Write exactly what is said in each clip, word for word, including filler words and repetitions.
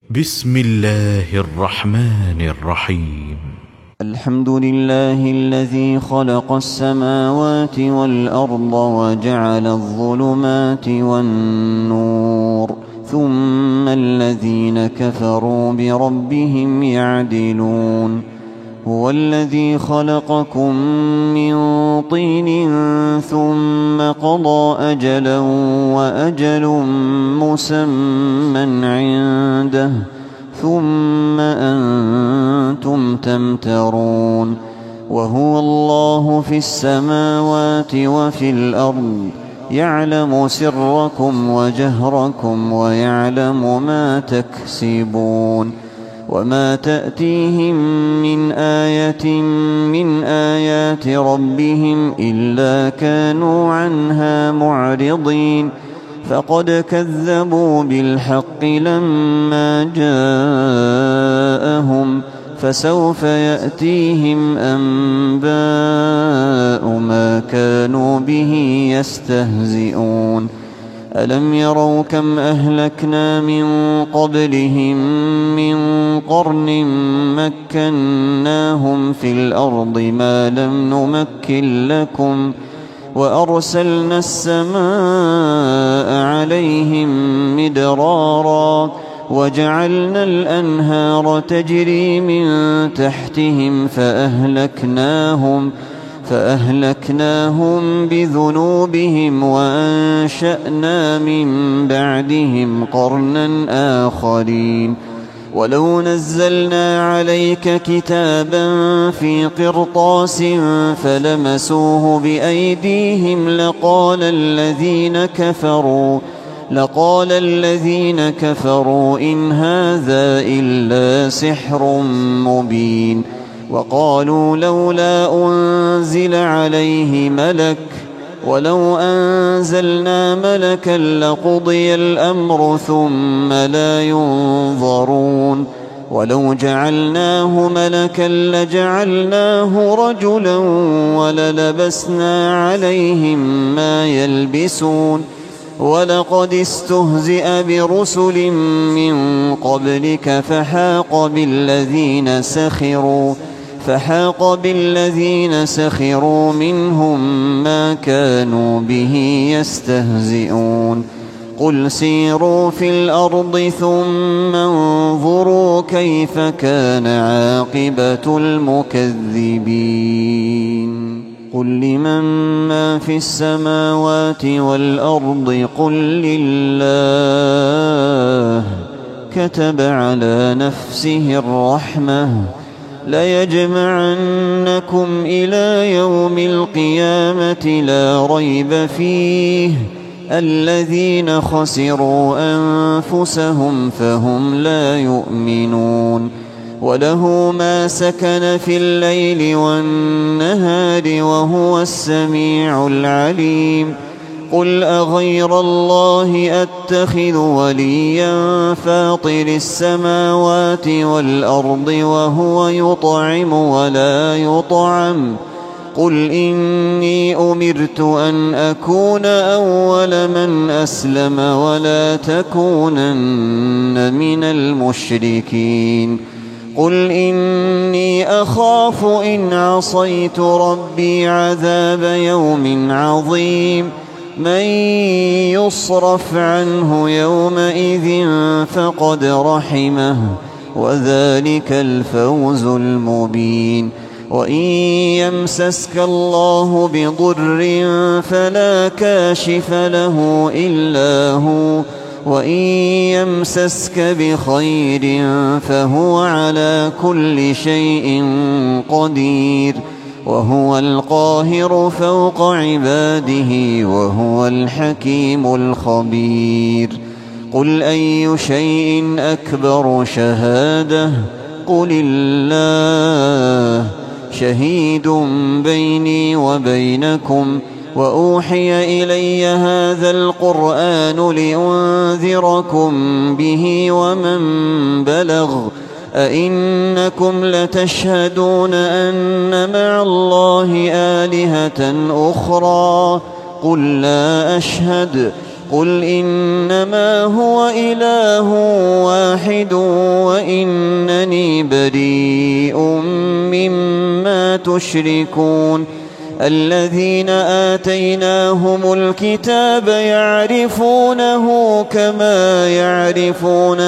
بسم الله الرحمن الرحيم. الحمد لله الذي خلق السماوات والأرض وجعل الظلمات والنور، ثم الذين كفروا بربهم يعدلون. هو الذي خلقكم من طين ثم قضى أجلا وأجل مسمى عنده ثم أنتم تمترون. وهو الله في السماوات وفي الأرض، يعلم سركم وجهركم ويعلم ما تكسبون. وما تأتيهم من آية من آيات ربهم إلا كانوا عنها معرضين. فقد كذبوا بالحق لما جاءهم، فسوف يأتيهم أنباء ما كانوا به يستهزئون. ألم يروا كم أهلكنا من قبلهم من قرن مكناهم في الأرض ما لم نمكن لكم، وأرسلنا السماء عليهم مدرارا، وجعلنا الأنهار تجري من تحتهم فأهلكناهم فأهلكناهم بذنوبهم وأنشأنا من بعدهم قرنا آخرين. ولو نزلنا عليك كتابا في قرطاس فلمسوه بأيديهم لقال الذين كفروا لقال الذين كفروا إن هذا إلا سحر مبين. وقالوا لولا أنزل عليه ملك، ولو أنزلنا ملكا لقضي الأمر ثم لا ينظرون. ولو جعلناه ملكا لجعلناه رجلا وللبسنا عليهم ما يلبسون. ولقد استهزئ برسل من قبلك فحاق بالذين سخروا فحاق بالذين سخروا منهم ما كانوا به يستهزئون. قل سيروا في الأرض ثم انظروا كيف كان عاقبة المكذبين. قل لمن ما في السماوات والأرض قل لله. كتب على نفسه الرحمة ليجمعنكم إلى يوم القيامة لا ريب فيه. الذين خسروا أنفسهم فهم لا يؤمنون. وله ما سكن في الليل والنهار وهو السميع العليم. قل أغير الله أتخذ وليا فاطر السماوات والأرض وهو يطعم ولا يطعم. قل إني أمرت أن أكون أول من أسلم ولا تكونن من المشركين. قل إني أخاف إن عصيت ربي عذاب يوم عظيم. من يصرف عنه يومئذ فقد رحمه، وذلك الفوز المبين. وإن يمسسك الله بضر فلا كاشف له إلا هو، وإن يمسسك بخير فهو على كل شيء قدير. وهو القاهر فوق عباده وهو الحكيم الخبير. قل أي شيء أكبر شهادة؟ قل الله. شهيد بيني وبينكم. وأوحي إلي هذا القرآن لأنذركم به ومن بلغ. أئنكم لتشهدون أن مع الله آلهة أخرى؟ قل لا أشهد. قل إنما هو إله واحد وإنني بريء مما تشركون الذين آتيناهم الكتاب يعرفونه كما يعرفون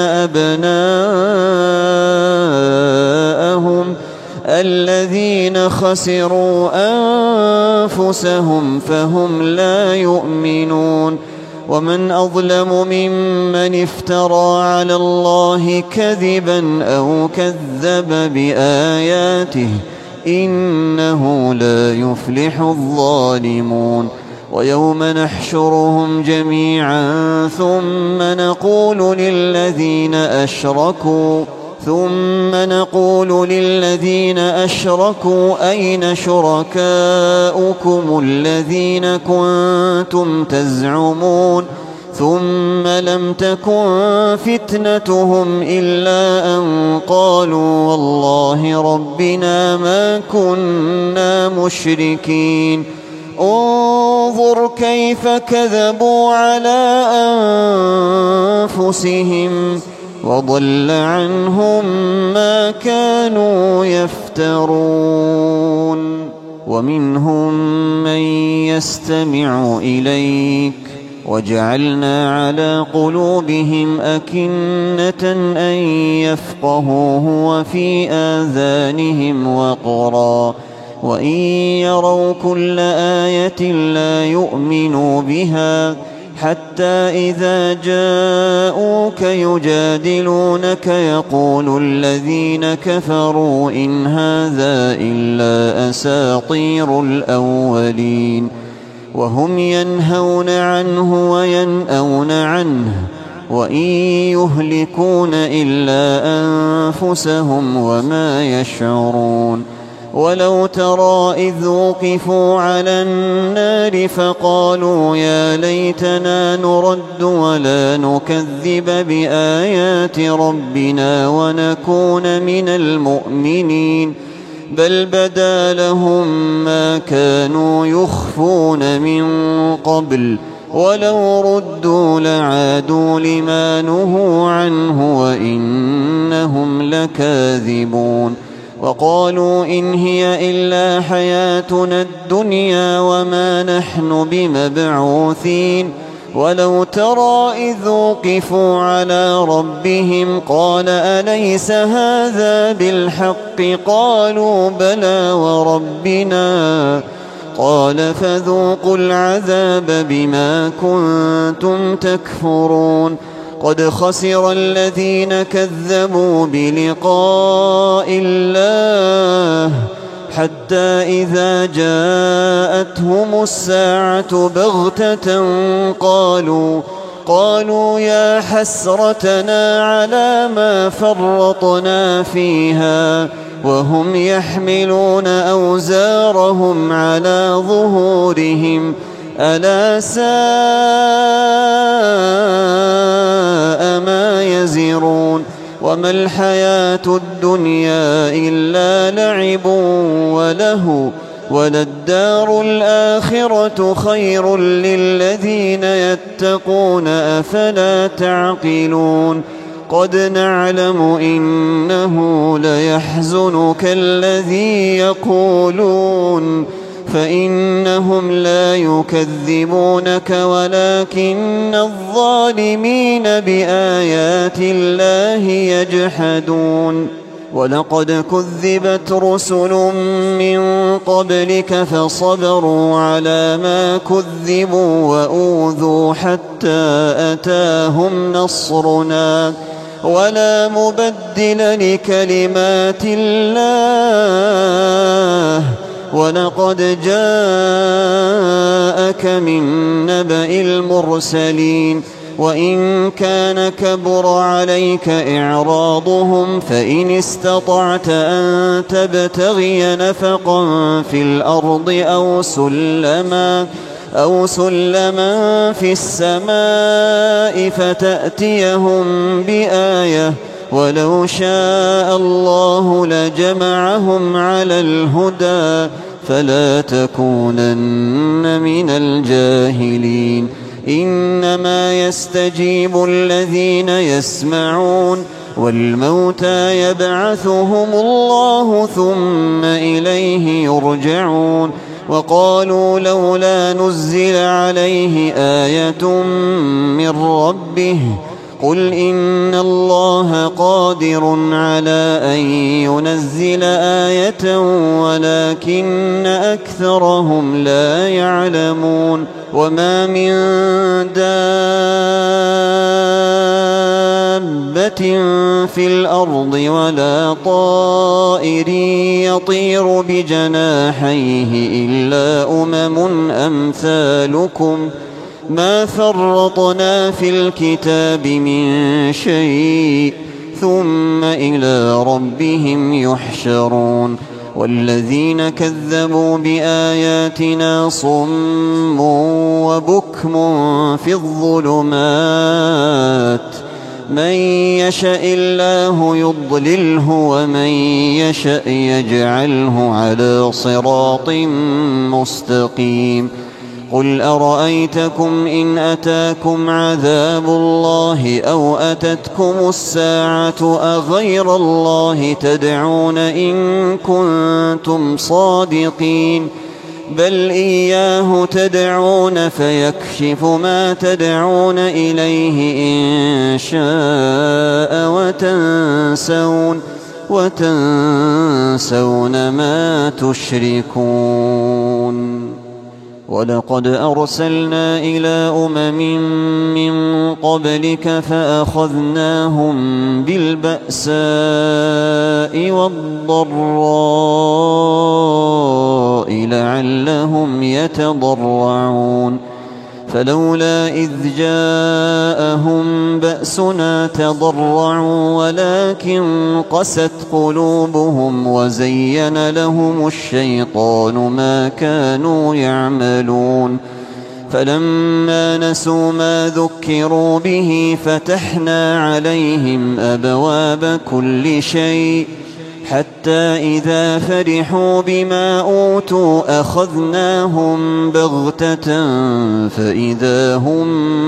أبناءهم الذين خسروا أنفسهم فهم لا يؤمنون ومن أظلم ممن افترى على الله كذبا أو كذب بآياته إنه لا يفلح الظالمون ويوم نحشرهم جميعا ثم نقول للذين أشركوا ثم نقول للذين أشركوا أين شركاؤكم الذين كنتم تزعمون ثم لم تكن فتنتهم إلا أن قالوا والله ربنا ما كنا مشركين انظر كيف كذبوا على أنفسهم وضل عنهم ما كانوا يفترون ومنهم من يستمع إليك وجعلنا على قلوبهم أكنة أن يفقهوه وفي آذانهم وقرا وإن يروا كل آية لا يؤمنوا بها حتى إذا جاءوك يجادلونك يقول الذين كفروا إن هذا إلا أساطير الأولين وهم ينهون عنه وينأون عنه وإن يهلكون إلا أنفسهم وما يشعرون ولو ترى إذ وقفوا على النار فقالوا يا ليتنا نرد ولا نكذب بآيات ربنا ونكون من المؤمنين بل بدا لهم ما كانوا يخفون من قبل ولو ردوا لعادوا لما نهوا عنه وإنهم لكاذبون وقالوا إن هي إلا حياتنا الدنيا وما نحن بمبعوثين ولو ترى إذ وقفوا على ربهم قال أليس هذا بالحق قالوا بلى وربنا قال فذوقوا العذاب بما كنتم تكفرون قد خسر الذين كذبوا بلقاء الله حتى إذا جاءتهم الساعة بغتة قالوا قالوا يا حسرتنا على ما فرطنا فيها وهم يحملون أوزارهم على ظهورهم ألا ساء ما يزرون وما الحياة الدنيا إلا لعب وله وللدار الآخرة خير للذين يتقون أفلا تعقلون قد نعلم إنه ليحزنك الذي يقولون فإنهم لا يكذبونك ولكن الظالمين بآيات الله يجحدون ولقد كذبت رسل من قبلك فصبروا على ما كذبوا وأوذوا حتى أتاهم نصرنا ولا مبدل لكلمات الله ولقد جاءك من نبأ المرسلين وإن كان كبر عليك إعراضهم فإن استطعت أن تبتغي نفقا في الأرض أو سلما أو سلما في السماء فتأتيهم بآية ولو شاء الله لجمعهم على الهدى فلا تكونن من الجاهلين إنما يستجيب الذين يسمعون والموتى يبعثهم الله ثم إليه يرجعون وقالوا لولا نزل عليه آية من ربه قل إن الله قادر على أن ينزل آية ولكن أكثرهم لا يعلمون وما من دابة في الأرض ولا طائر يطير بجناحيه إلا أمم أمثالكم ما فرطنا في الكتاب من شيء ثم إلى ربهم يحشرون والذين كذبوا بآياتنا صم وبكم في الظلمات من يشاء الله يضلله ومن يشاء يجعله على صراط مستقيم قل أرأيتكم إن أتاكم عذاب الله أو أتتكم الساعة أغير الله تدعون إن كنتم صادقين بل إياه تدعون فيكشف ما تدعون إليه إن شاء وتنسون وتنسون ما تشركون ولقد أرسلنا إلى أمم من قبلك فأخذناهم بالبأساء والضراء لعلهم يتضرعون فلولا إذ جاءهم بأسنا تضرعوا ولكن قست قلوبهم وزين لهم الشيطان ما كانوا يعملون فلما نسوا ما ذكروا به فتحنا عليهم أبواب كل شيء حتى إذا فرحوا بما أوتوا أخذناهم بغتة فإذا هم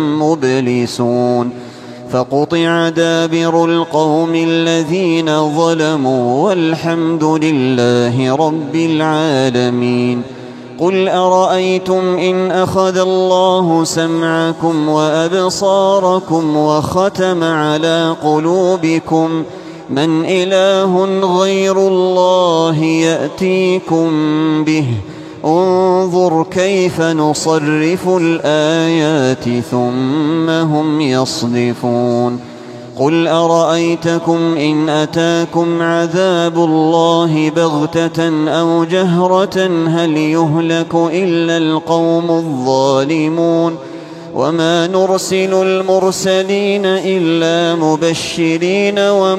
مبلسون فقطع دابر القوم الذين ظلموا والحمد لله رب العالمين قل أرأيتم إن أخذ الله سمعكم وأبصاركم وختم على قلوبكم من إله غير الله يأتيكم به انظر كيف نصرف الآيات ثم هم يصدفون قل أرأيتكم إن أتاكم عذاب الله بغتة أو جهرة هل يهلك إلا القوم الظالمون وما نرسل المرسلين إلا مبشرين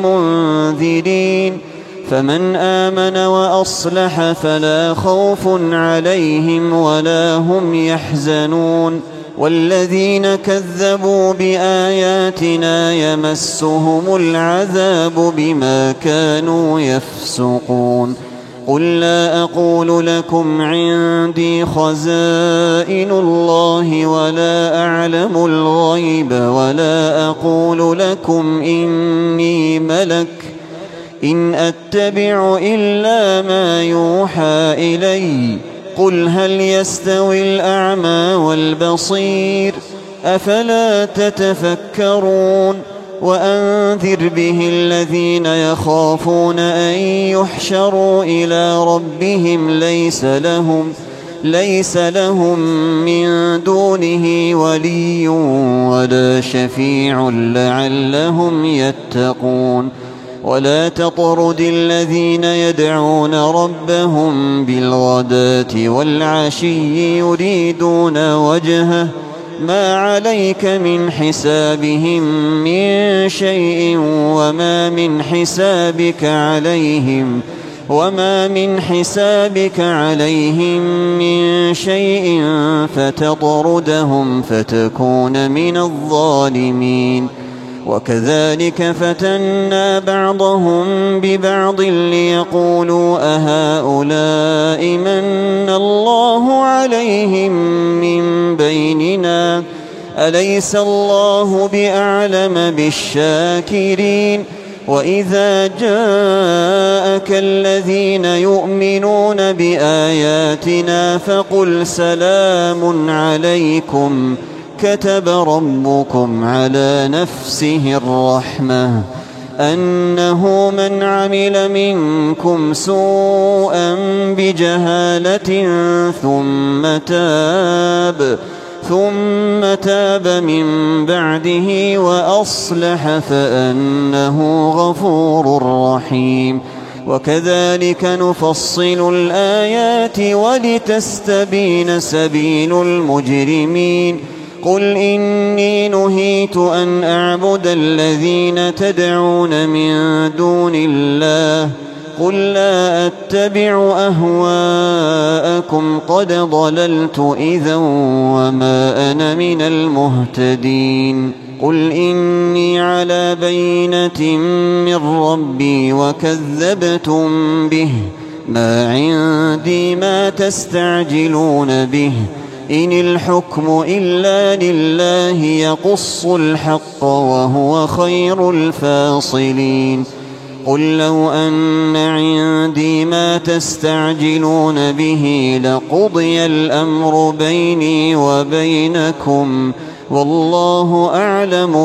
ومنذرين فمن آمن وأصلح فلا خوف عليهم ولا هم يحزنون والذين كذبوا بآياتنا يمسهم العذاب بما كانوا يفسقون قل لا أقول لكم عندي خزائن الله ولا أعلم الغيب ولا أقول لكم إني ملك إن أتبع إلا ما يوحى إلي قل هل يستوي الأعمى والبصير أفلا تتفكرون وأنذر به الذين يخافون أن يحشروا إلى ربهم ليس لهم ليس لهم من دونه ولي ولا شفيع لعلهم يتقون ولا تطرد الذين يدعون ربهم بالغداة والعشي يريدون وجهه ما عليك من حسابهم من شيء وما من حسابك عليهم وما من حسابك عليهم من شيء فتطردهم فتكون من الظالمين وكذلك فتنا بعضهم ببعض ليقولوا أهؤلاء من الله عليهم من بيننا أليس الله بأعلم بالشاكرين وإذا جاءك الذين يؤمنون بآياتنا فقل سلام عليكم كتب ربكم على نفسه الرحمة أنه من عمل منكم سوءا بجهالة ثم تاب ثم تاب من بعده وأصلح فأنه غفور رحيم وكذلك نفصل الآيات ولتستبين سبيل المجرمين قل إني نهيت أن أعبد الذين تدعون من دون الله قل لا أتبع أهواءكم قد ضللت إذا وما أنا من المهتدين قل إني على بينة من ربي وكذبتم به ما عندي ما تستعجلون به إن الحكم إلا لله يقص الحق وهو خير الفاصلين قل لو أن عندي ما تستعجلون به لقضي الأمر بيني وبينكم والله أعلم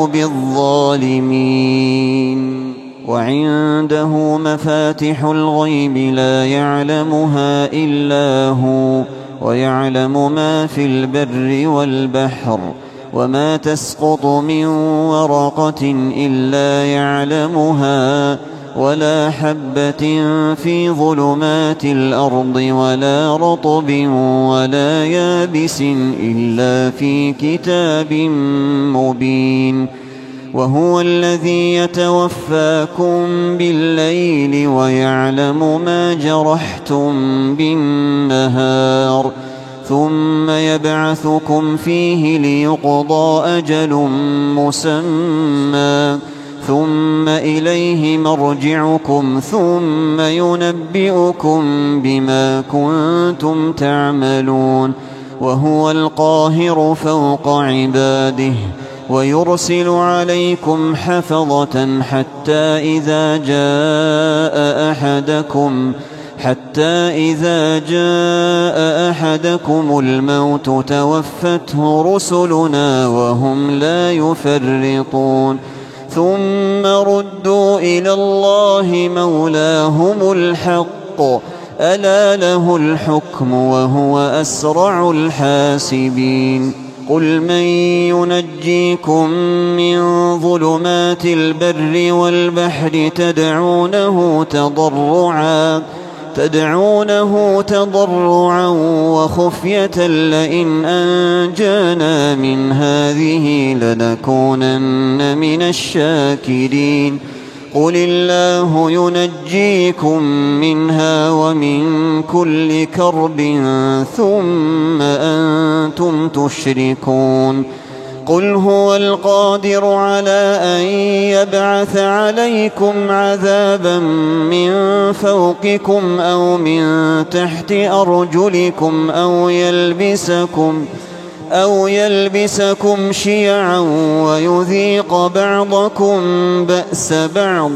بالظالمين وعنده مفاتح الغيب لا يعلمها إلا هو ويعلم ما في البر والبحر وما تسقط من ورقة إلا يعلمها ولا حبة في ظلمات الأرض ولا رطب ولا يابس إلا في كتاب مبين وهو الذي يتوفاكم بالليل ويعلم ما جرحتم بالنهار ثم يبعثكم فيه ليقضى أجل مسمى ثم إليه مرجعكم ثم ينبئكم بما كنتم تعملون وهو القاهر فوق عباده ويرسل عليكم حفظة حتى إذا جاء أحدكم حتى إذا جاء أحدكم الموت توفته رسلنا وهم لا يفرطون ثم ردوا إلى الله مولاهم الحق ألا له الحكم وهو أسرع الحاسبين قل من ينجيكم من ظلمات البر والبحر تدعونه تضرعا تدعونه تضرعا وخفية لئن أنجانا من هذه لنكونن من الشاكرين قل الله ينجيكم منها ومن كل كرب ثم أنتم تشركون قل هو القادر على أن يبعث عليكم عذابا من فوقكم أو من تحت أرجلكم أو يلبسكم أو يلبسكم شيعا ويذيق بعضكم بأس بعض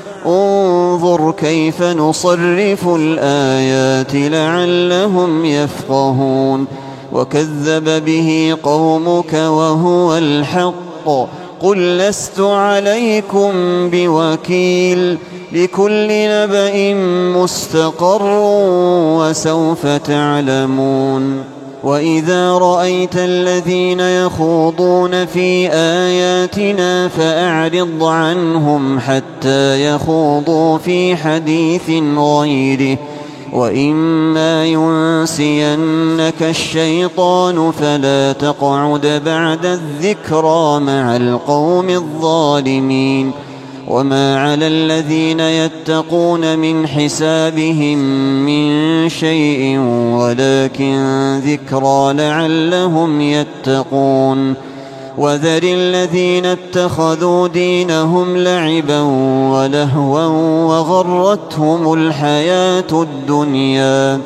انظر كيف نصرف الآيات لعلهم يفقهون وكذب به قومك وهو الحق قل لست عليكم بوكيل لكل نبأ مستقر وسوف تعلمون وإذا رأيت الذين يخوضون في آياتنا فأعرض عنهم حتى يخوضوا في حديث غيره وإما ينسينك الشيطان فلا تقعد بعد الذكرى مع القوم الظالمين وما على الذين يتقون من حسابهم من شيء ولكن ذكرى لعلهم يتقون وذر الذين اتخذوا دينهم لعبا ولهوا وغرتهم الحياة الدنيا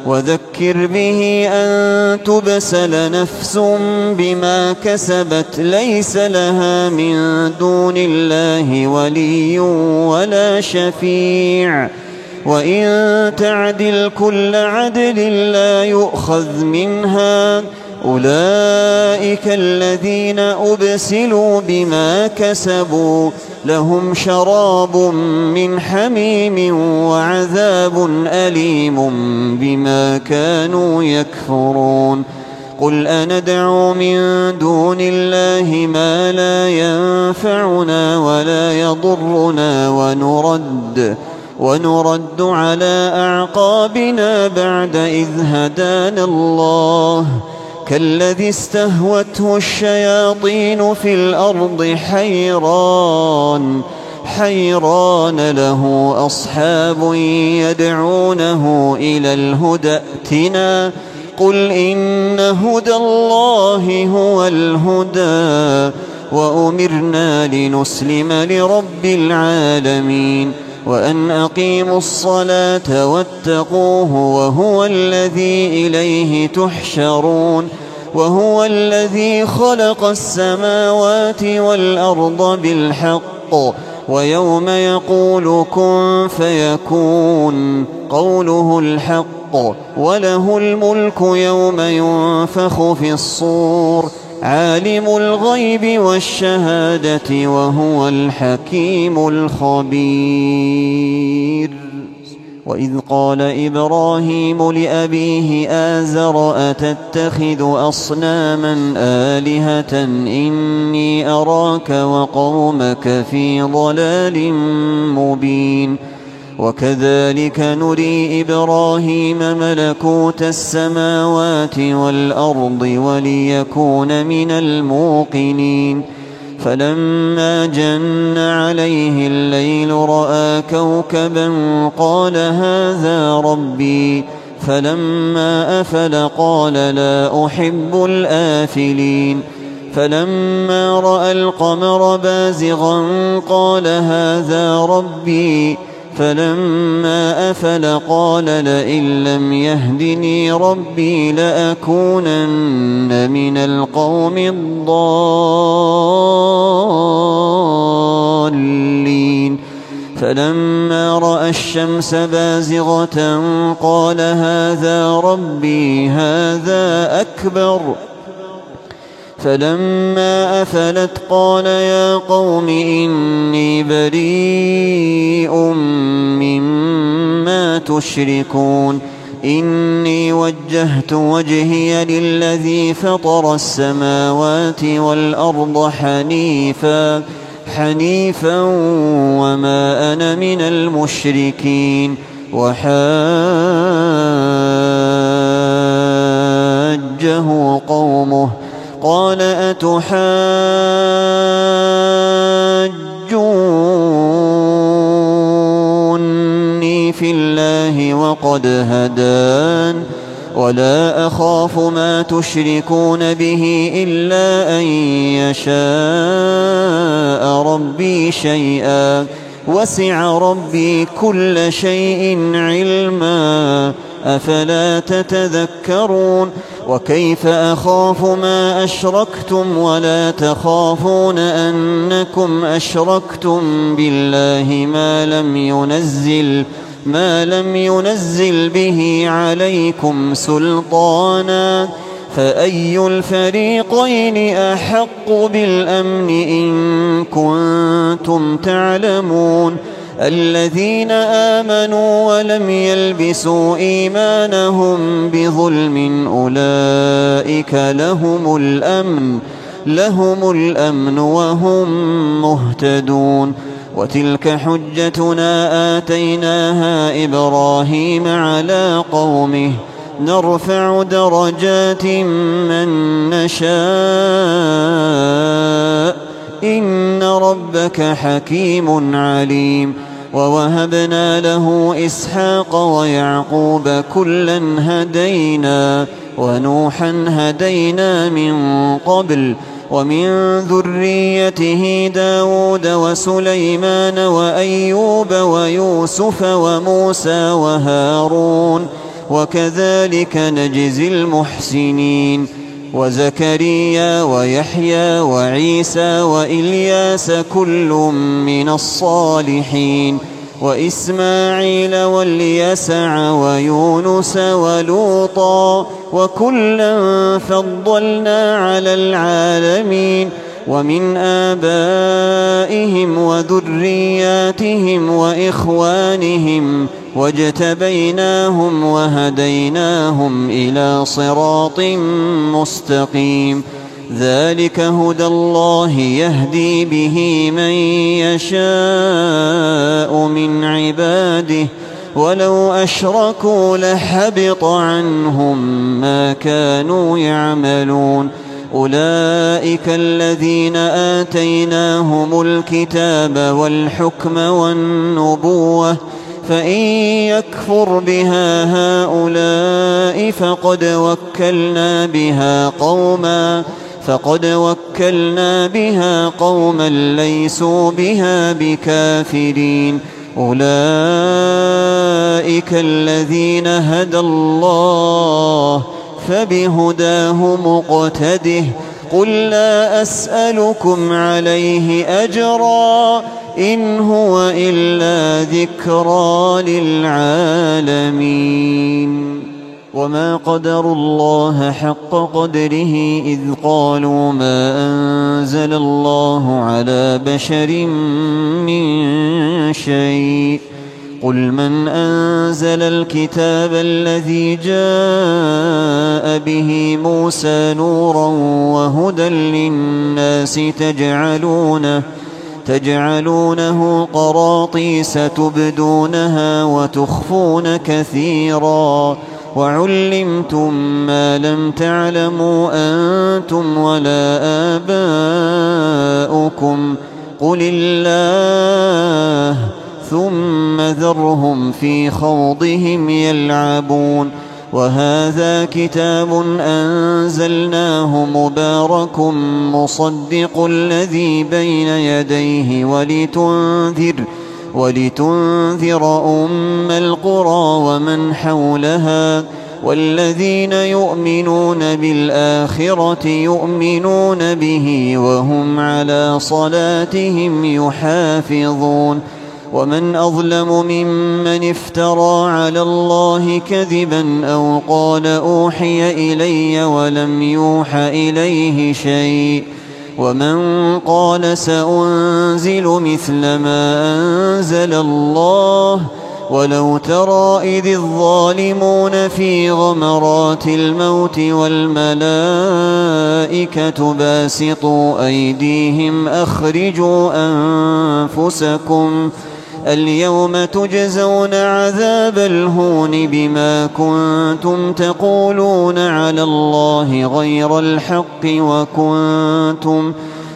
وذكر به أن تبسل نفس بما كسبت ليس لها من دون الله ولي ولا شفيع، وإن تعدل كل عدل لا يؤخذ منها، أولئك الذين أبسلوا بما كسبوا لهم شراب من حميم وعذاب أليم بما كانوا يكفرون. قل أندعو من دون الله ما لا ينفعنا ولا يضرنا ونرد ونرد على أعقابنا بعد إذ هدانا الله، كالذي استهوته الشياطين في الأرض حيران حيران له أصحاب يدعونه إلى الهدى ائتنا، قل إن هدى الله هو الهدى وأمرنا لنسلم لرب العالمين، وأن أقيموا الصلاة واتقوه وهو الذي إليه تحشرون، وهو الذي خلق السماوات والأرض بالحق، ويوم يقول كن فيكون قوله الحق، وله الملك يوم ينفخ في الصور، عالم الغيب والشهادة وهو الحكيم الخبير. وإذ قال إبراهيم لأبيه آزر أتتخذ أصناما آلهة إني أراك وقومك في ضلال مبين. وكذلك نري إبراهيم ملكوت السماوات والأرض وليكون من الموقنين، فلما جن عليه الليل رأى كوكبا قال هذا ربي، فلما أفل قال لا أحب الآفلين، فلما رأى القمر بازغا قال هذا ربي، فلما أفل قال لئن لم يهدني ربي لأكونن من القوم الضالين، فلما رأى الشمس بازغة قال هذا ربي هذا أكبر، فلما أفلت قال يا قوم إني بريء مما تشركون، إني وجهت وجهي للذي فطر السماوات والأرض حنيفا حنيفا وما أنا من المشركين. وحاجه قومه قال أتحاجوني في الله وقد هدان ولا أخاف ما تشركون به إلا أن يشاء ربي شيئا وسع ربي كل شيء علما أفلا تتذكرون. وكيف أخاف ما أشركتم ولا تخافون أنكم أشركتم بالله ما لم ينزل ما لم ينزل به عليكم سلطانا، فأي الفريقين أحق بالأمن إن كنتم تعلمون. الذين آمنوا ولم يلبسوا إيمانهم بظلم أولئك لهم الأمن لهم الأمن وهم مهتدون. وتلك حجتنا آتيناها إبراهيم على قومه نرفع درجات من نشاء إن ربك حكيم عليم. ووهبنا له إسحاق ويعقوب كلا هدينا ونوحا هدينا من قبل ومن ذريته داود وسليمان وأيوب ويوسف وموسى وهارون وكذلك نجزي المحسنين. وزكريا ويحيى وعيسى وإلياس كل من الصالحين، وإسماعيل واليسع ويونس ولوطا وكلا فضلنا على العالمين. ومن آبائهم وذرياتهم وإخوانهم واجتبيناهم وهديناهم إلى صراط مستقيم. ذلك هدى الله يهدي به من يشاء من عباده، ولو أشركوا لحبط عنهم ما كانوا يعملون. أولئك الذين آتيناهم الكتاب والحكم والنبوة، فإن يكفر بها هؤلاء فقد وكلنا بها قوما فقد وكلنا بها قوما ليسوا بها بكافرين. أولئك الذين هدى الله، فبهداه مقتده. قل لا أسألكم عليه أجرا، إن هو إلا ذكرى للعالمين. وما قدروا الله حق قدره إذ قالوا ما أنزل الله على بشر من شيء. قل من أنزل الكتاب الذي جاء به موسى نورا وهدى للناس تجعلونه تجعلونه قراطيس تبدونها وتخفون كثيرا، وعلمتم ما لم تعلموا أنتم ولا آباؤكم، قل الله ثم ذرهم في خوضهم يلعبون. وهذا كتاب أنزلناه مبارك مصدق الذي بين يديه ولتنذر ولتنذر أم القرى ومن حولها، والذين يؤمنون بالآخرة يؤمنون به وهم على صلاتهم يحافظون. ومن أظلم ممن افترى على الله كذبا أو قال أوحي إلي ولم يوح إليه شيء، ومن قال سأنزل مثل ما أنزل الله. ولو ترى إذ الظالمون في غمرات الموت والملائكة باسطوا أيديهم أخرجوا أنفسكم اليوم تجزون عذاب الهون بما كنتم تقولون على الله غير الحق وكنتم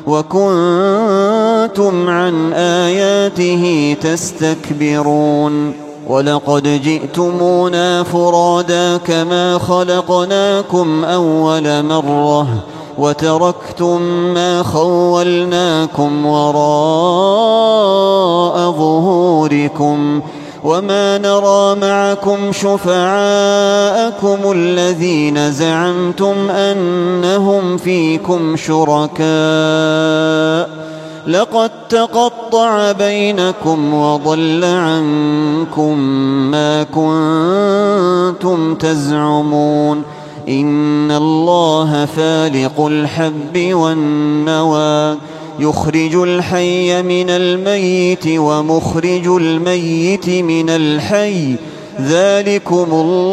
وكنتم عن آياته تستكبرون. ولقد جئتمونا فرادا كما خلقناكم أول مرة وتركتم ما خولناكم وراء ظهوركم، وما نرى معكم شفعاءكم الذين زعمتم أنهم فيكم شركاء، لقد تقطع بينكم وضل عنكم ما كنتم تزعمون. إن الله فالق الحب والنوى، يخرج الحي من الميت ومخرج الميت من الحي، ذلكم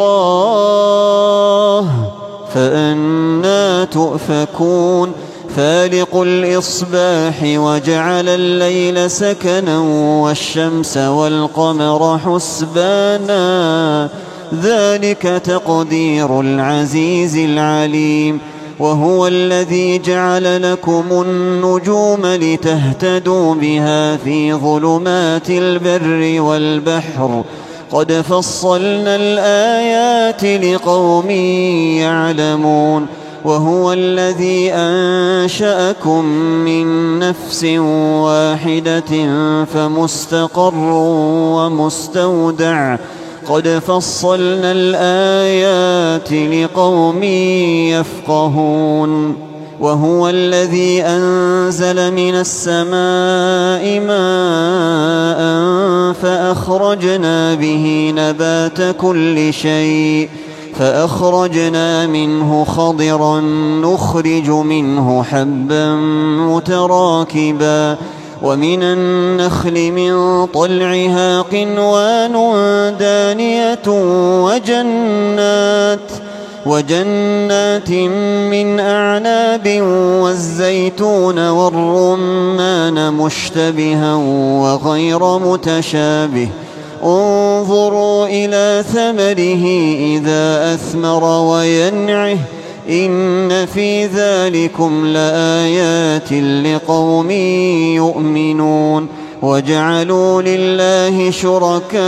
الله فأنى تؤفكون. فالق الإصباح وجعل الليل سكنا والشمس والقمر حسبانا، ذلك تقدير العزيز العليم. وهو الذي جعل لكم النجوم لتهتدوا بها في ظلمات البر والبحر، قد فصلنا الآيات لقوم يعلمون. وهو الذي أنشأكم من نفس واحدة فمستقر ومستودع قد فصلنا الآيات لقوم يفقهون وهو الذي أنزل من السماء ماء فأخرجنا به نبات كل شيء فأخرجنا منه خضرا نخرج منه حبا متراكبا ومن النخل من طلعها قنوان دانية وجنات وجنات من أعناب والزيتون والرمان مشتبها وغير متشابه انظروا إلى ثمره إذا أثمر وينعه إن في ذلكم لآيات لقوم يؤمنون وجعلوا لله شركاء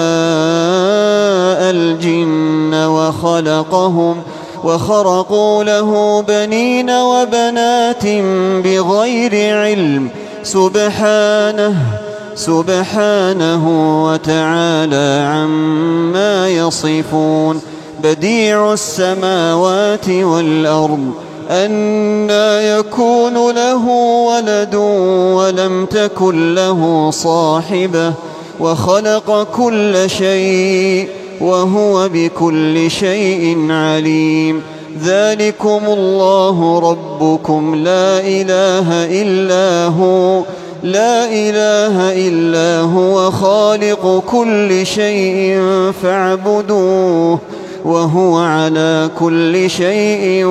الجن وخلقهم وخرقوا له بنين وبنات بغير علم سبحانه سبحانه وتعالى عما يصفون بديع السماوات والأرض أنى يكون له ولد ولم تكن له صاحبة وخلق كل شيء وهو بكل شيء عليم ذلكم الله ربكم لا إله إلا هو لا إله إلا هو خالق كل شيء فاعبدوه وهو على كل شيء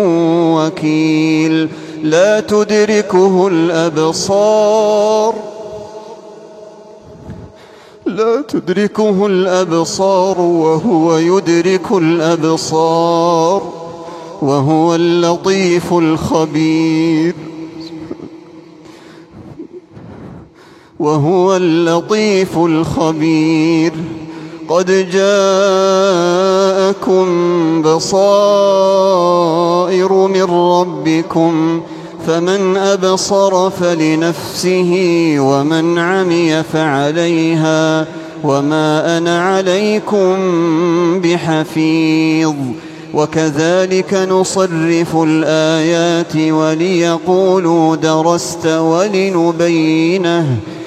وكيل لا تدركه الأبصار لا تدركه الأبصار وهو يدرك الأبصار وهو اللطيف الخبير وهو اللطيف الخبير قد جاءكم بصائر من ربكم فمن أبصر فلنفسه ومن عمي فعليها وما أنا عليكم بحفيظ وكذلك نصرف الآيات وليقولوا درست ولنبينه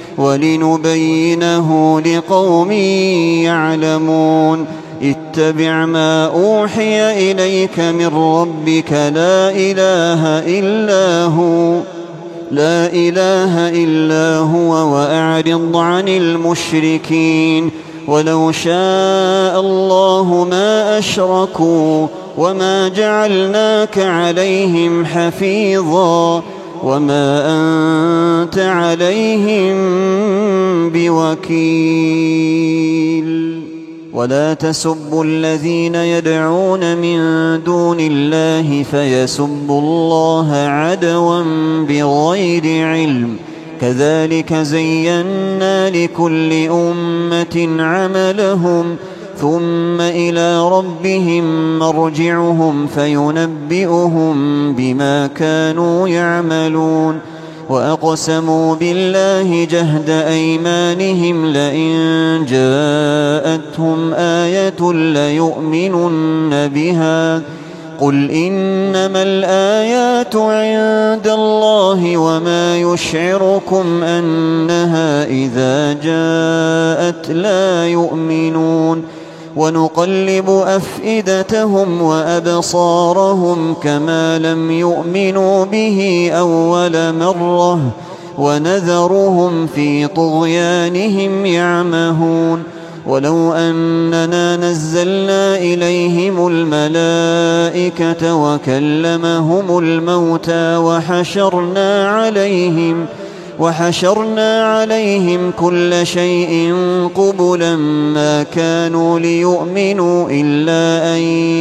ولنبينه لقوم يعلمون اتبع ما أوحي إليك من ربك لا إله إلا هو لا إله إلا هو وأعرض عن المشركين ولو شاء الله ما أشركوا وما جعلناك عليهم حفيظا وما أنت عليهم بوكيل ولا تسبوا الذين يدعون من دون الله فيسبوا الله عدوا بغير علم كذلك زينا لكل أمة عملهم ثم إلى ربهم مرجعهم فينبئهم بما كانوا يعملون وأقسموا بالله جهد أيمانهم لئن جاءتهم آية ليؤمنن بها قل إنما الآيات عند الله وما يشعركم أنها إذا جاءت لا يؤمنون ونقلب أفئدتهم وأبصارهم كما لم يؤمنوا به أول مرة ونذرهم في طغيانهم يعمهون ولو أننا نزلنا إليهم الملائكة وكلمهم الموتى وحشرنا عليهم وحشرنا عليهم كل شيء قبلا ما كانوا ليؤمنوا إلا أن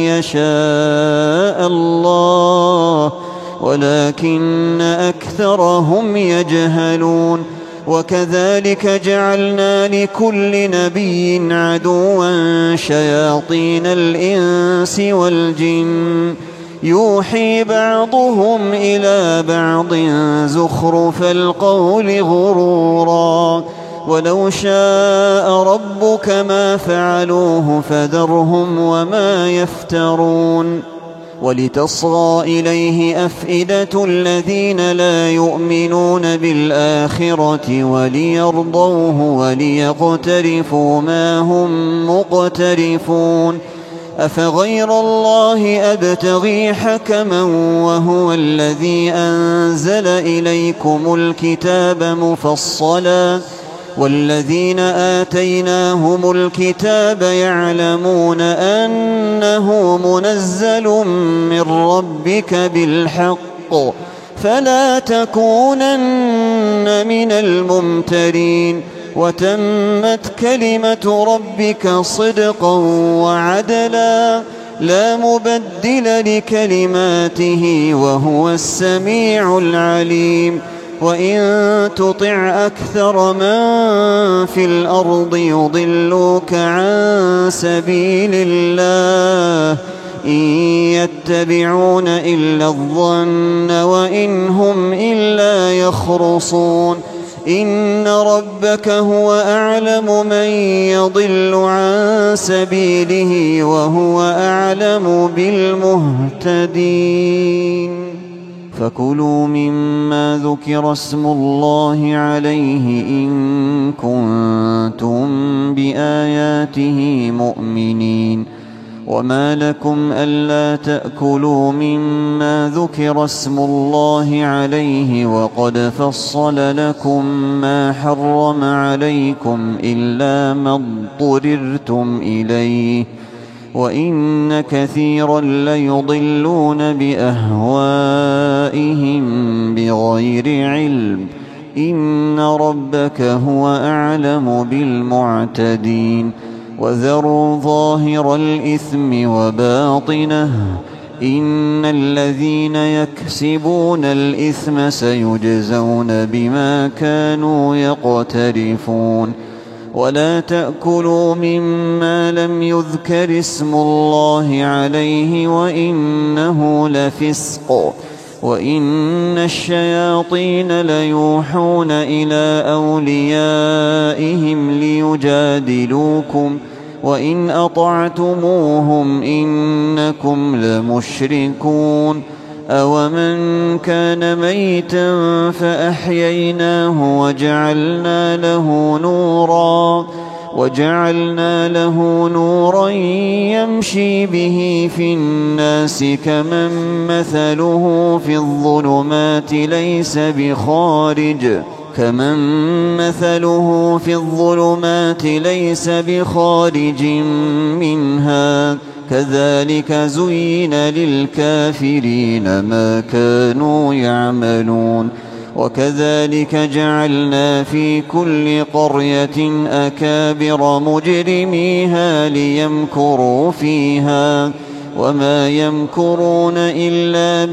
يشاء الله ولكن أكثرهم يجهلون وكذلك جعلنا لكل نبي عدوا شياطين الإنس والجن يوحي بعضهم إلى بعض زخرف القول غرورا ولو شاء ربك ربك ما فعلوه فذرهم وما يفترون ولتصغى إليه أفئدة الذين لا يؤمنون بالآخرة وليرضوه وليقترفوا ما هم مقترفون أفغير الله أبتغي حكما وهو الذي أنزل إليكم الكتاب مفصلا والذين آتيناهم الكتاب يعلمون أنه منزل من ربك بالحق فلا تكونن من الممترين وتمت كلمة ربك صدقا وعدلا لا مبدل لكلماته وهو السميع العليم وإن تطع أكثر من في الأرض يضلوك عن سبيل الله إن يتبعون إلا الظن وإن هم إلا يخرصون إن ربك هو أعلم من يضل عن سبيله وهو أعلم بالمهتدين فكلوا مما ذكر اسم الله عليه إن كنتم بآياته مؤمنين وما لكم ألا تأكلوا مما ذكر اسم الله عليه وقد فصل لكم ما حرم عليكم إلا ما اضطررتم إليه وإن كثيرا ليضلون بأهوائهم بغير علم إن ربك هو أعلم بالمعتدين وذروا ظاهر الإثم وباطنه إن الذين يكسبون الإثم سيجزون بما كانوا يقترفون ولا تأكلوا مما لم يذكر اسم الله عليه وإنه لفسق وإن الشياطين ليوحون إلى أوليائهم ليجادلوكم وإن أطعتموهم إنكم لمشركون أومن كان ميتا فأحييناه وجعلنا له نورا وجعلنا له نورا يمشي به في الناس كمن مثله في الظلمات ليس بخارج كمن مثله في الظلمات ليس بخارج منها كذلك زين للكافرين ما كانوا يعملون وكذلك جعلنا في كل قرية أكابر مجرميها ليمكروا فيها وما يمكرون إلا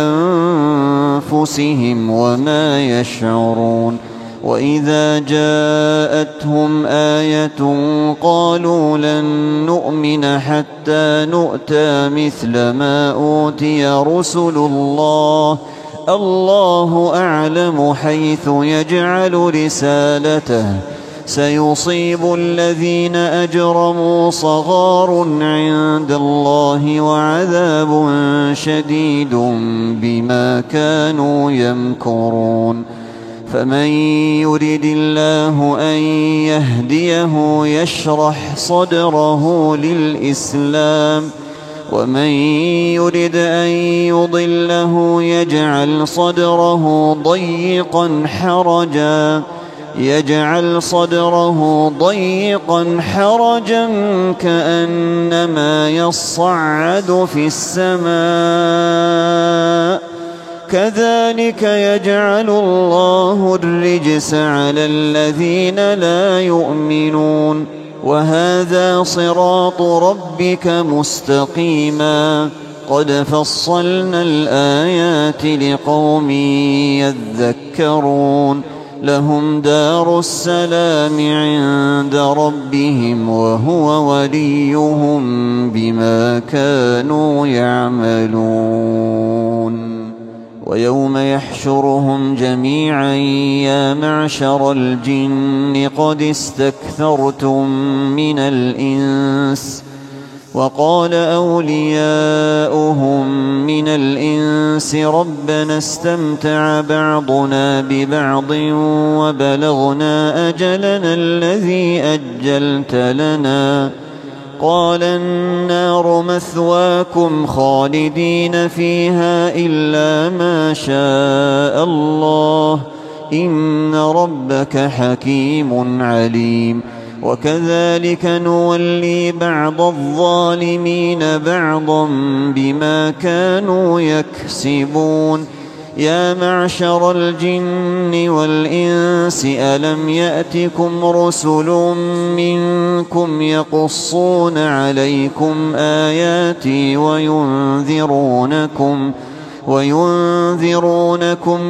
بأنفسهم وما يشعرون وإذا جاءتهم آية قالوا لن نؤمن حتى نؤتى مثل ما أوتي رسل الله الله أعلم حيث يجعل رسالته سيصيب الذين أجرموا صغار عند الله وعذاب شديد بما كانوا يمكرون فمن يرد الله أن يهديه يشرح صدره للإسلام ومن يرد أن يضله يجعل صدره ضيقا حرجا يجعل صدره ضيقا حرجا كأنما يصعد في السماء كذلك يجعل الله الرجس على الذين لا يؤمنون وهذا صراط ربك مستقيما قد فصلنا الآيات لقوم يذكرون لهم دار السلام عند ربهم وهو وليهم بما كانوا يعملون ويوم يحشرهم جميعا يا معشر الجن قد استكثرتم من الإنس وقال أولياؤهم من الإنس ربنا استمتع بعضنا ببعض وبلغنا أجلنا الذي أجلت لنا قال النار مثواكم خالدين فيها إلا ما شاء الله إن ربك حكيم عليم وكذلك نولي بعض الظالمين بعضا بما كانوا يكسبون يا معشر الجن والإنس ألم يأتكم رسل منكم يقصون عليكم آياتي وينذرونكم وينذرونكم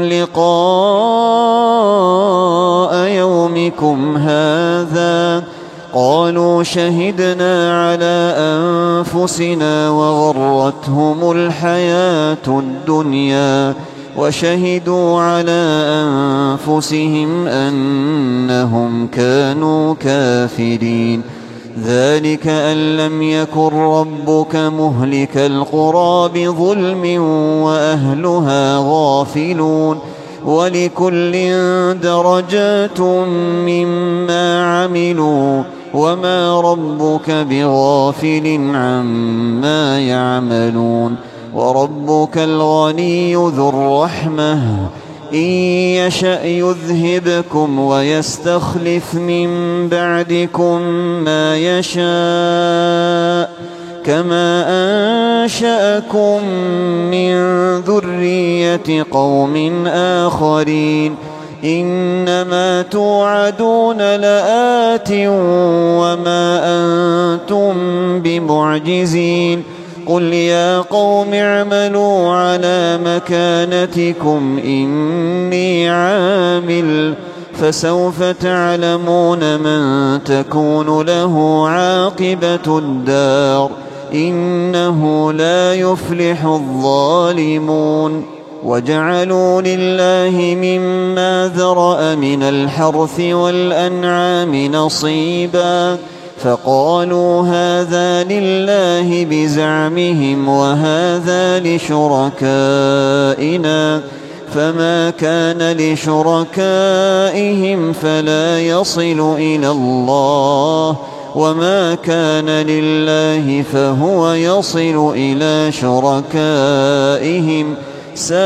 لقاء يومكم هذا قالوا شهدنا على أنفسنا وغرتهم الحياة الدنيا وشهدوا على أنفسهم أنهم كانوا كافرين ذلك أن لم يكن ربك مهلك القرى بظلم وأهلها غافلون ولكل درجات مما عملوا وما ربك بغافل عما يعملون وربك الغني ذو الرحمة إن يشأ يذهبكم ويستخلف من بعدكم ما يشاء كما أنشأكم من ذرية قوم آخرين إنما توعدون لآت وما أنتم بمعجزين قل يا قوم اعملوا على مكانتكم إني عامل فسوف تعلمون من تكون له عاقبة الدار إنه لا يفلح الظالمون وجعلوا لله مما ذرأ من الحرث والأنعام نصيبا فقالوا هذا لله بزعمهم وهذا لشركائنا فما كان لشركائهم فلا يصل إلى الله وما كان لله فهو يصل إلى شركائهم ساء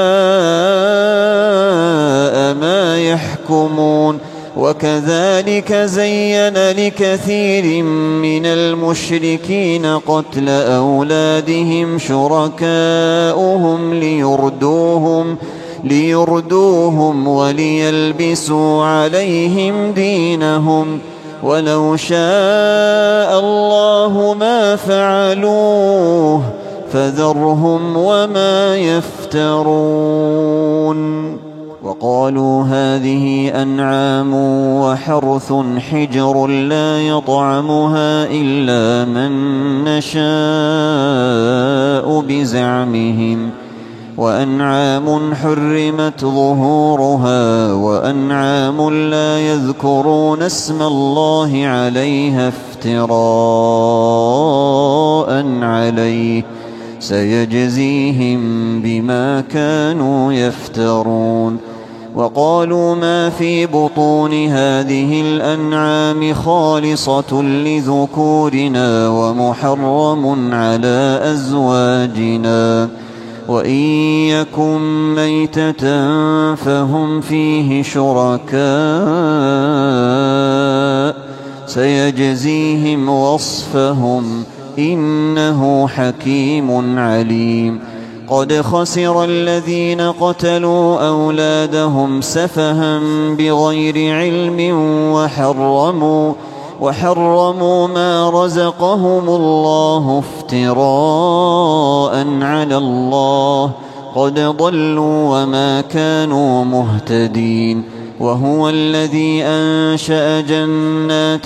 ما يحكمون وكذلك زين لكثير من المشركين قتل أولادهم شركاؤهم ليردوهم ليردوهم وليلبسوا عليهم دينهم ولو شاء الله ما فعلوه فذرهم وما يفترون وقالوا هذه أنعام وحرث حجر لا يطعمها إلا من نشاء بزعمهم وأنعام حرمت ظهورها وأنعام لا يذكرون اسم الله عليها افتراء عليه سيجزيهم بما كانوا يفترون وقالوا ما في بطون هذه الأنعام خالصة لذكورنا ومحرم على أزواجنا وإن يكن ميتة فهم فيه شركاء سيجزيهم وصفهم إنه حكيم عليم قد خسر الذين قتلوا أولادهم سفها بغير علم وحرموا وحرموا ما رزقهم الله افتراء على الله قد ضلوا وما كانوا مهتدين وهو الذي أنشأ جنات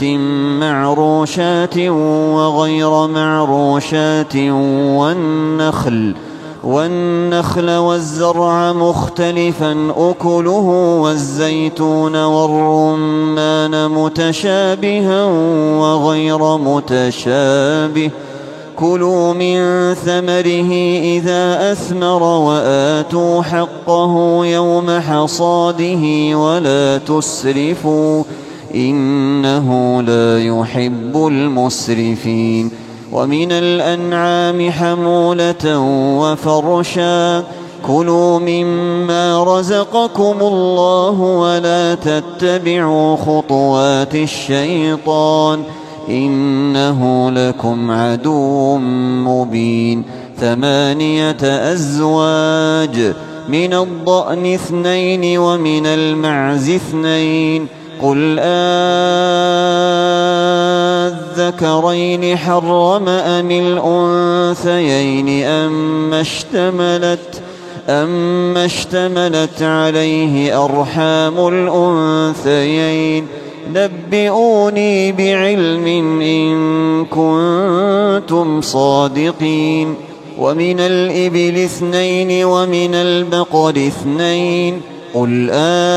معروشات وغير معروشات والنخل والنخل والزرع مختلفا أكله والزيتون والرمان متشابها وغير متشابه كلوا من ثمره إذا أثمر وآتوا حقه يوم حصاده ولا تسرفوا إنه لا يحب المسرفين ومن الأنعام حمولة وفرشا كلوا مما رزقكم الله ولا تتبعوا خطوات الشيطان إنه لكم عدو مبين ثمانية أزواج من الضأن اثنين ومن المعز اثنين قل أذكرين حرم أم الأنثيين أما اشتملت أما اشتملت عليه أرحام الأنثيين نبئوني بعلم إن كنتم صادقين ومن الإبل اثنين ومن البقر اثنين قل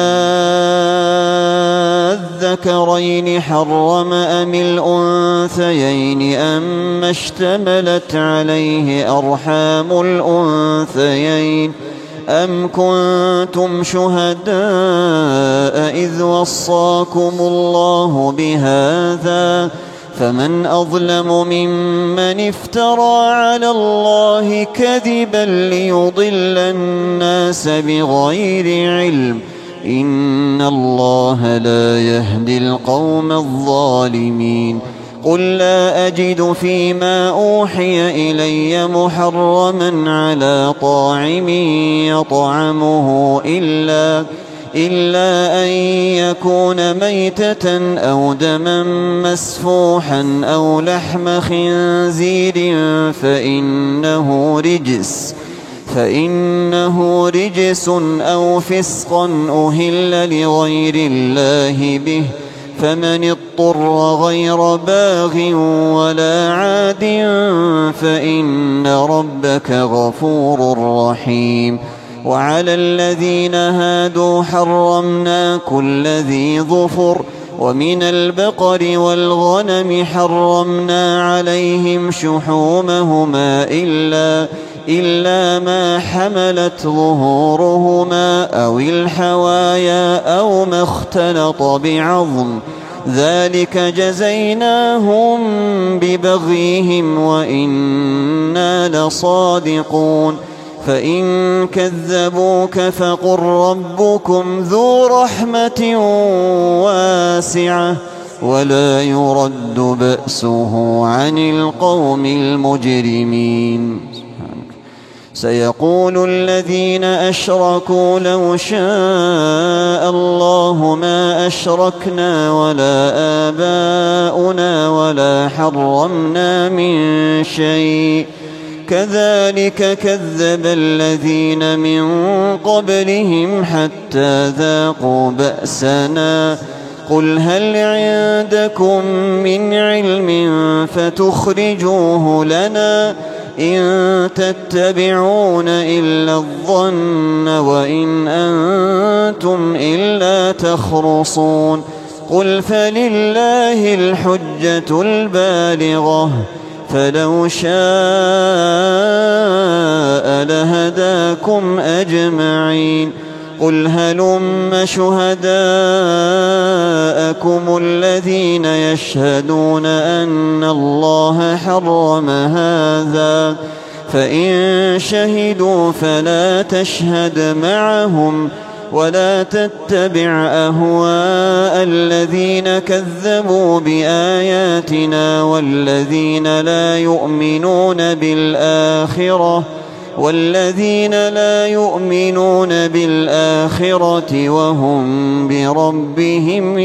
أذكرين حرم أم الأنثيين أما اشتملت عليه أرحام الأنثيين أم كنتم شهداء إذ وصاكم الله بهذا فمن أظلم ممن افترى على الله كذبا ليضل الناس بغير علم إن الله لا يهدي القوم الظالمين قل لا أجد فيما أوحي إلي محرما على طاعم يطعمه إلا إلا أن يكون ميتة أو دما مسفوحا أو لحم خنزير فإنه رجس فإنه رجس أو فسقا أهل لغير الله به فمن اضطر غير باغ ولا عاد فإن ربك غفور رحيم وعلى الذين هادوا حرمنا كل ذي ظفر ومن البقر والغنم حرمنا عليهم شحومهما إلا إلا ما حملت ظهورهما أو الحوايا أو ما اختلط بعظم ذلك جزيناهم ببغيهم وإنا لصادقون فإن كذبوك فقل ربكم ذو رحمة واسعة ولا يرد بأسه عن القوم المجرمين سيقول الذين أشركوا لو شاء الله ما أشركنا ولا آباؤنا ولا حرمنا من شيء كذلك كذب الذين من قبلهم حتى ذاقوا بأسنا قل هل عندكم من علم فتخرجوه لنا إن تتبعون إلا الظن وإن أنتم إلا تخرصون قل فلله الحجة البالغة فلو شاء لهداكم أجمعين قل هلم شهداءكم الذين يشهدون أن الله حرم هذا فإن شهدوا فلا تشهد معهم ولا تتبع أهواء الذين كذبوا بآياتنا والذين لا يؤمنون بالآخرة والذين لا يؤمنون بالآخرة وهم بربهم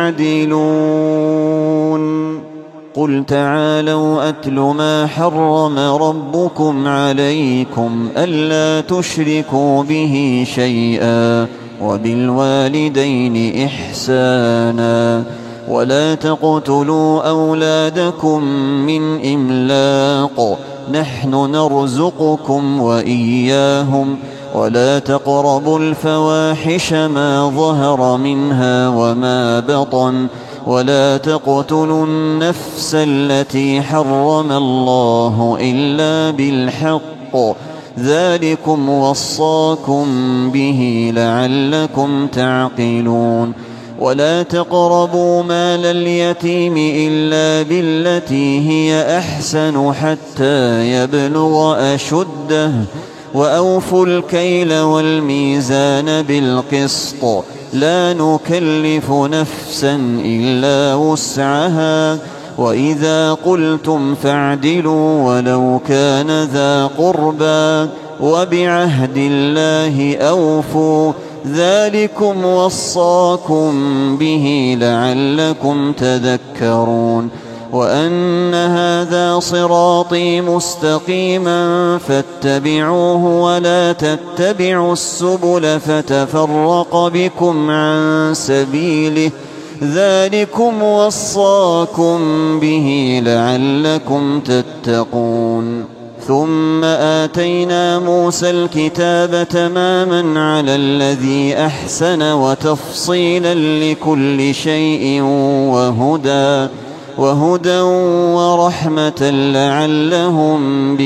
يعدلون قل تعالوا أتل ما حرم ربكم عليكم ألا تشركوا به شيئا وبالوالدين إحسانا ولا تقتلوا أولادكم من إملاق نحن نرزقكم وإياهم ولا تقربوا الفواحش ما ظهر منها وما بطن ولا تقتلوا النفس التي حرم الله إلا بالحق ذلكم وصاكم به لعلكم تعقلون ولا تقربوا مال اليتيم إلا بالتي هي أحسن حتى يبلغ أشده وأوفوا الكيل والميزان بالقسط لا نكلف نفسا إلا وسعها وإذا قلتم فاعدلوا ولو كان ذا قربى وبعهد الله أوفوا ذلكم وصاكم به لعلكم تذكرون وأن هذا صراطي مستقيما فاتبعوه ولا تتبعوا السبل فتفرق بكم عن سبيله ذلكم وصاكم به لعلكم تتقون ثم آتينا موسى الكتاب تماما على الذي أحسن وتفصيلا لكل شيء وهدى وهدى ورحمة لعلهم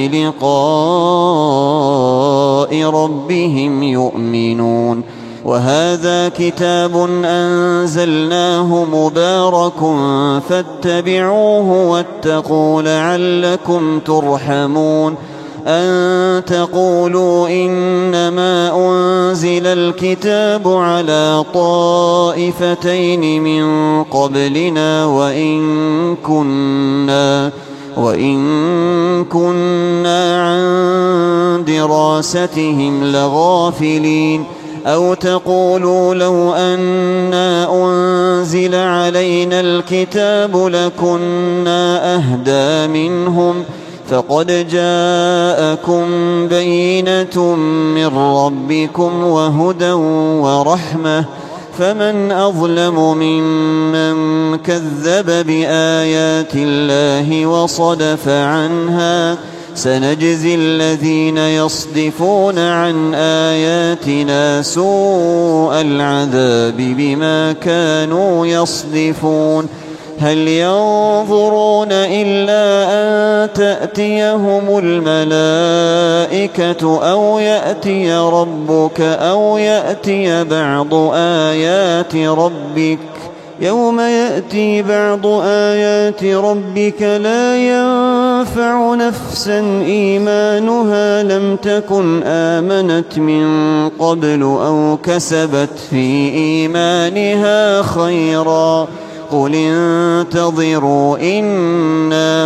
بلقاء ربهم يؤمنون وهذا كتاب أنزلناه مبارك فاتبعوه واتقوا لعلكم ترحمون أن تقولوا إنما أنزل الكتاب على طائفتين من قبلنا وإن كنا وإن كنا عن دراستهم لغافلين أو تقولوا لو أنا أنزل علينا الكتاب لكنا أهدى منهم فقد جاءكم بينة من ربكم وهدى ورحمة فمن أظلم ممن كذب بآيات الله وصدف عنها سنجزي الذين يصدفون عن آياتنا سوء العذاب بما كانوا يصدفون هل ينظرون إلا أن تأتيهم الملائكة أو يأتي ربك أو يأتي بعض آيات ربك يوم يأتي بعض آيات ربك لا ينفع نفسا إيمانها لم تكن آمنت من قبل أو كسبت في إيمانها خيرا قل انتظروا إنا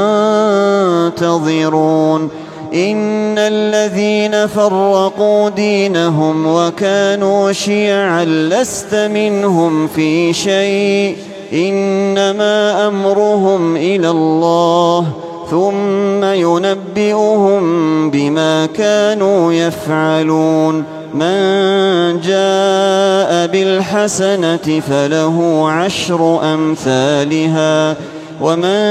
منتظرون إن الذين فرقوا دينهم وكانوا شيعا لست منهم في شيء إنما أمرهم إلى الله ثم ينبئهم بما كانوا يفعلون من جاء بالحسنة فله عشر أمثالها ومن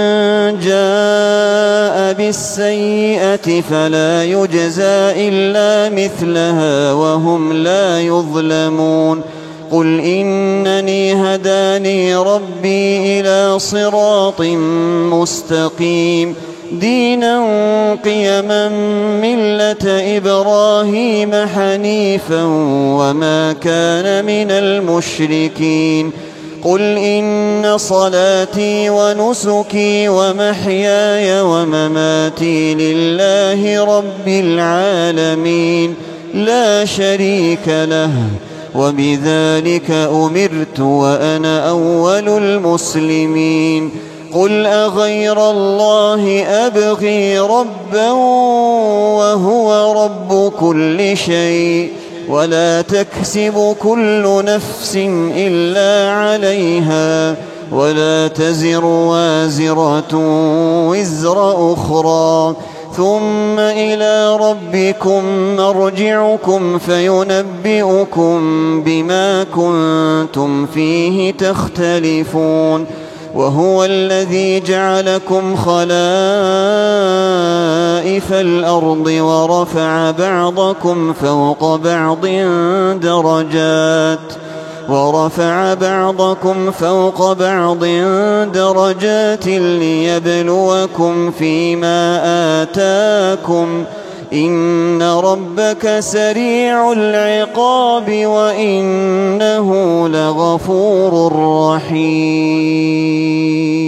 جاء بالسيئة فلا يجزى إلا مثلها وهم لا يظلمون قل إنني هداني ربي إلى صراط مستقيم دينا قيما ملة إبراهيم حنيفا وما كان من المشركين قل إن صلاتي ونسكي ومحياي ومماتي لله رب العالمين لا شريك له وبذلك أمرت وأنا أول المسلمين قل أغير الله أبغي ربا وهو رب كل شيء ولا تكسب كل نفس إلا عليها ولا تزر وازرة وزر أخرى ثم إلى ربكم مرجعكم فينبئكم بما كنتم فيه تختلفون وهو الذي جعلكم خلائف الأرض ورفع بعضكم فوق بعض درجات ورفع بعضكم فوق بعض درجات ليبلوكم فيما آتاكم إن ربك سريع العقاب وإنه لغفور رحيم.